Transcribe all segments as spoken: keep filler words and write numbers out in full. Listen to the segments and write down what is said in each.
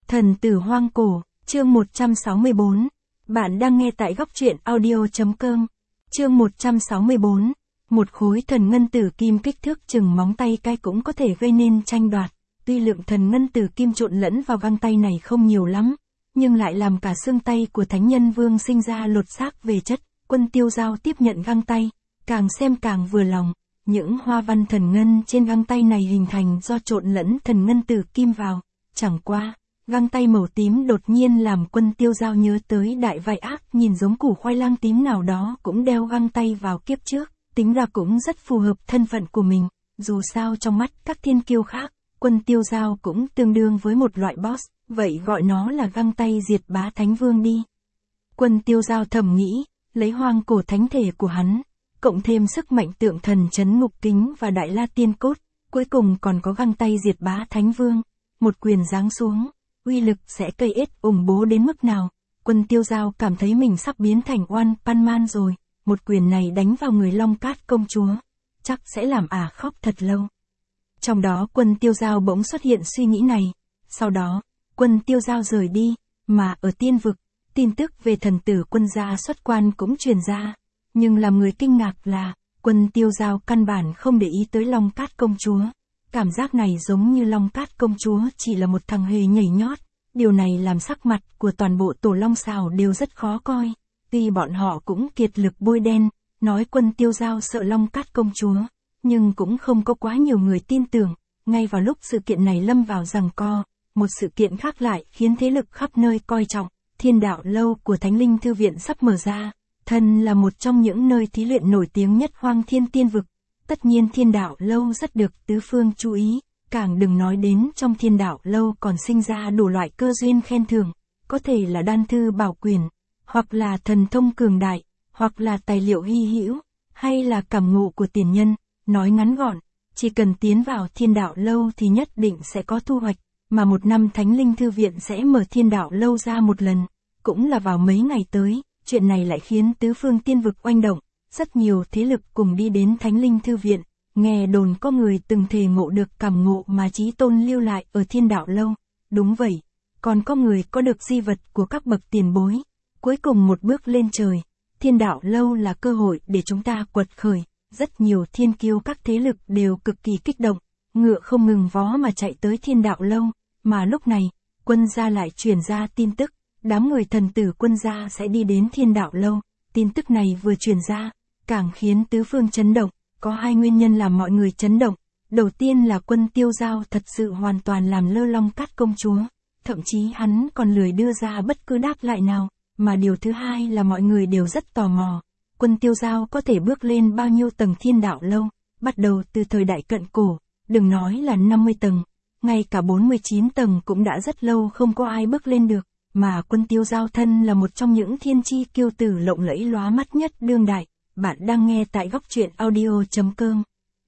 Thần tử hoang cổ, chương một trăm sáu mươi bốn. Bạn đang nghe tại góc truyện audio.com. Chương một trăm sáu mươi bốn. Một khối thần ngân tử kim kích thước chừng móng tay cái cũng có thể gây nên tranh đoạt. Tuy lượng thần ngân tử kim trộn lẫn vào găng tay này không nhiều lắm, nhưng lại làm cả xương tay của Thánh Nhân Vương sinh ra lột xác về chất. Quân Tiêu Dao tiếp nhận găng tay, càng xem càng vừa lòng. Những hoa văn thần ngân trên găng tay này hình thành do trộn lẫn thần ngân tử kim vào. Chẳng qua, găng tay màu tím đột nhiên làm Quân Tiêu Dao nhớ tới đại vai ác nhìn giống củ khoai lang tím nào đó cũng đeo găng tay vào kiếp trước, tính ra cũng rất phù hợp thân phận của mình, dù sao trong mắt các thiên kiêu khác, Quân Tiêu Dao cũng tương đương với một loại boss, vậy gọi nó là găng tay diệt bá thánh vương đi. Quân Tiêu Dao thầm nghĩ, lấy hoang cổ thánh thể của hắn, cộng thêm sức mạnh tượng thần chấn ngục kính và đại la tiên cốt, cuối cùng còn có găng tay diệt bá thánh vương, một quyền giáng xuống, uy lực sẽ cây ết ủng bố đến mức nào. Quân Tiêu Dao cảm thấy mình sắp biến thành One Punch Man rồi, một quyền này đánh vào người Long Cát công chúa, chắc sẽ làm ả khóc thật lâu. Trong đó Quân Tiêu Dao bỗng xuất hiện suy nghĩ này, sau đó, Quân Tiêu Dao rời đi, mà ở tiên vực, tin tức về thần tử Quân gia xuất quan cũng truyền ra, nhưng làm người kinh ngạc là, Quân Tiêu Dao căn bản không để ý tới Long Cát công chúa. Cảm giác này giống như Long Cát công chúa chỉ là một thằng hề nhảy nhót, điều này làm sắc mặt của toàn bộ tổ Long Sào đều rất khó coi. Tuy bọn họ cũng kiệt lực bôi đen, nói Quân Tiêu Dao sợ Long Cát công chúa, nhưng cũng không có quá nhiều người tin tưởng. Ngay vào lúc sự kiện này lâm vào giằng co, một sự kiện khác lại khiến thế lực khắp nơi coi trọng. Thiên đạo lâu của Thánh Linh Thư Viện sắp mở ra, thân là một trong những nơi thí luyện nổi tiếng nhất Hoang Thiên Tiên Vực. Tất nhiên thiên đạo lâu rất được tứ phương chú ý, càng đừng nói đến trong thiên đạo lâu còn sinh ra đủ loại cơ duyên khen thưởng, có thể là đan thư bảo quyền, hoặc là thần thông cường đại, hoặc là tài liệu hy hữu, hay là cảm ngộ của tiền nhân. Nói ngắn gọn, chỉ cần tiến vào thiên đạo lâu thì nhất định sẽ có thu hoạch, mà một năm Thánh Linh Thư Viện sẽ mở thiên đạo lâu ra một lần, cũng là vào mấy ngày tới. Chuyện này lại khiến tứ phương tiên vực oanh động. Rất nhiều thế lực cùng đi đến Thánh Linh Thư Viện, nghe đồn có người từng thề ngộ được cảm ngộ mà Chí Tôn lưu lại ở thiên đạo lâu. Đúng vậy, còn có người có được di vật của các bậc tiền bối. Cuối cùng một bước lên trời, thiên đạo lâu là cơ hội để chúng ta quật khởi. Rất nhiều thiên kiêu các thế lực đều cực kỳ kích động, ngựa không ngừng vó mà chạy tới thiên đạo lâu. Mà lúc này, Quân gia lại truyền ra tin tức, đám người thần tử Quân gia sẽ đi đến thiên đạo lâu. Tin tức này vừa truyền ra, càng khiến tứ phương chấn động. Có hai nguyên nhân làm mọi người chấn động. Đầu tiên là Quân Tiêu Dao thật sự hoàn toàn làm lơ Long Cát công chúa, thậm chí hắn còn lười đưa ra bất cứ đáp lại nào. Mà điều thứ hai là mọi người đều rất tò mò, Quân Tiêu Dao có thể bước lên bao nhiêu tầng thiên đạo lâu, bắt đầu từ thời đại cận cổ, đừng nói là năm mươi tầng, ngay cả bốn mươi chín tầng cũng đã rất lâu không có ai bước lên được. Mà Quân Tiêu Dao thân là một trong những thiên chi kiêu tử lộng lẫy lóa mắt nhất đương đại. Bạn đang nghe tại góc truyện audio.com.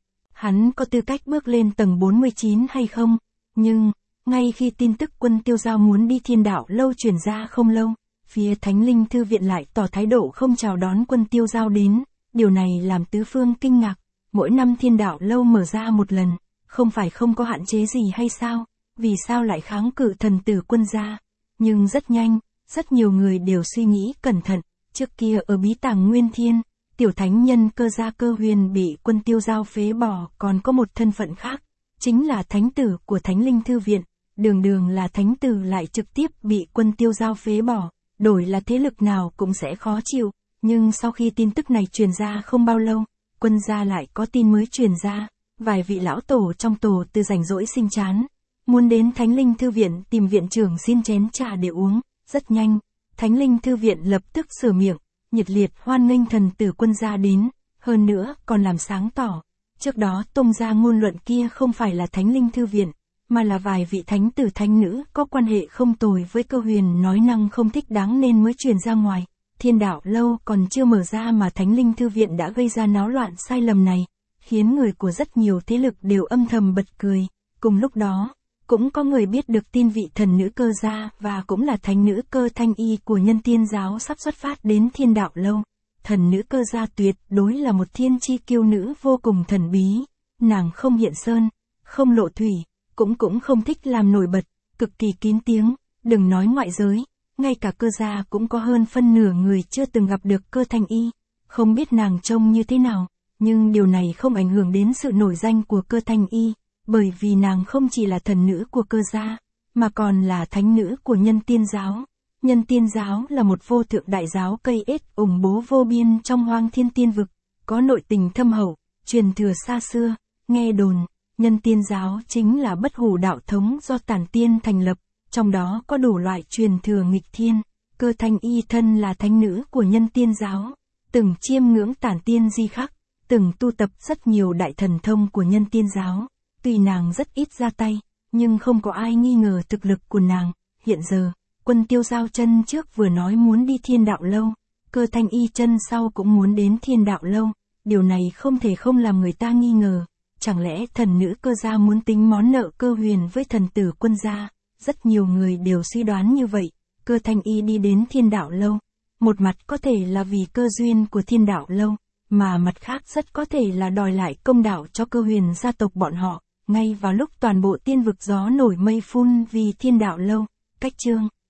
Hắn có tư cách bước lên tầng bốn mươi chín hay không? Nhưng, ngay khi tin tức Quân Tiêu Dao muốn đi thiên đạo lâu truyền ra không lâu, phía Thánh Linh Thư Viện lại tỏ thái độ không chào đón Quân Tiêu Dao đến. Điều này làm tứ phương kinh ngạc. Mỗi năm thiên đạo lâu mở ra một lần, không phải không có hạn chế gì hay sao? Vì sao lại kháng cự thần tử Quân gia? Nhưng rất nhanh, rất nhiều người đều suy nghĩ cẩn thận. Trước kia ở bí tàng Nguyên Thiên, tiểu thánh nhân Cơ Gia Cơ Huyền bị Quân Tiêu Dao phế bỏ, còn có một thân phận khác, chính là thánh tử của Thánh Linh Thư Viện. Đường đường là thánh tử lại trực tiếp bị Quân Tiêu Dao phế bỏ, đổi là thế lực nào cũng sẽ khó chịu. Nhưng sau khi tin tức này truyền ra không bao lâu, Quân gia lại có tin mới truyền ra. Vài vị lão tổ trong tổ từ rảnh rỗi sinh chán, muốn đến Thánh Linh Thư Viện tìm viện trưởng xin chén trà để uống. Rất nhanh, Thánh Linh Thư Viện lập tức sửa miệng, nhiệt liệt hoan nghênh thần tử Quân gia đến, hơn nữa còn làm sáng tỏ. Trước đó tung ra ngôn luận kia không phải là Thánh Linh Thư Viện, mà là vài vị thánh tử thánh nữ có quan hệ không tồi với Cơ Huyền nói năng không thích đáng nên mới truyền ra ngoài. Thiên đạo lâu còn chưa mở ra mà Thánh Linh Thư Viện đã gây ra náo loạn sai lầm này, khiến người của rất nhiều thế lực đều âm thầm bật cười. Cùng lúc đó, cũng có người biết được tin vị thần nữ Cơ gia và cũng là thánh nữ Cơ Thanh Y của Nhân Tiên giáo sắp xuất phát đến thiên đạo lâu. Thần nữ Cơ gia tuyệt đối là một thiên chi kiêu nữ vô cùng thần bí, nàng không hiện sơn, không lộ thủy, cũng cũng không thích làm nổi bật, cực kỳ kín tiếng, Đừng nói ngoại giới, ngay cả Cơ gia cũng có hơn phân nửa người chưa từng gặp được Cơ Thanh Y, không biết nàng trông như thế nào, nhưng điều này không ảnh hưởng đến sự nổi danh của Cơ Thanh Y, bởi vì nàng không chỉ là thần nữ của Cơ gia, mà còn là thánh nữ của Nhân Tiên giáo. Nhân Tiên giáo là một vô thượng đại giáo cây ết ủng bố vô biên trong Hoang Thiên Tiên vực, có nội tình thâm hậu, truyền thừa xa xưa. Nghe đồn, Nhân Tiên giáo chính là bất hủ đạo thống do Tản Tiên thành lập, trong đó có đủ loại truyền thừa nghịch thiên. Cơ Thanh Y thân là thánh nữ của Nhân Tiên giáo, từng chiêm ngưỡng Tản Tiên di khắc, từng tu tập rất nhiều đại thần thông của Nhân Tiên giáo. Tuy nàng rất ít ra tay, nhưng không có ai nghi ngờ thực lực của nàng. Hiện giờ, Quân Tiêu Giao chân trước vừa nói muốn đi Thiên Đạo Lâu, Cơ Thanh Y chân sau cũng muốn đến Thiên Đạo Lâu, điều này không thể không làm người ta nghi ngờ. Chẳng lẽ thần nữ Cơ gia muốn tính món nợ Cơ Huyền với thần tử Quân gia? Rất nhiều người đều suy đoán như vậy. Cơ Thanh Y đi đến Thiên Đạo Lâu, một mặt có thể là vì cơ duyên của Thiên Đạo Lâu, mà mặt khác rất có thể là đòi lại công đạo cho Cơ Huyền gia tộc bọn họ. Ngay vào lúc toàn bộ tiên vực gió nổi mây phun vì Thiên Đạo Lâu, cách chương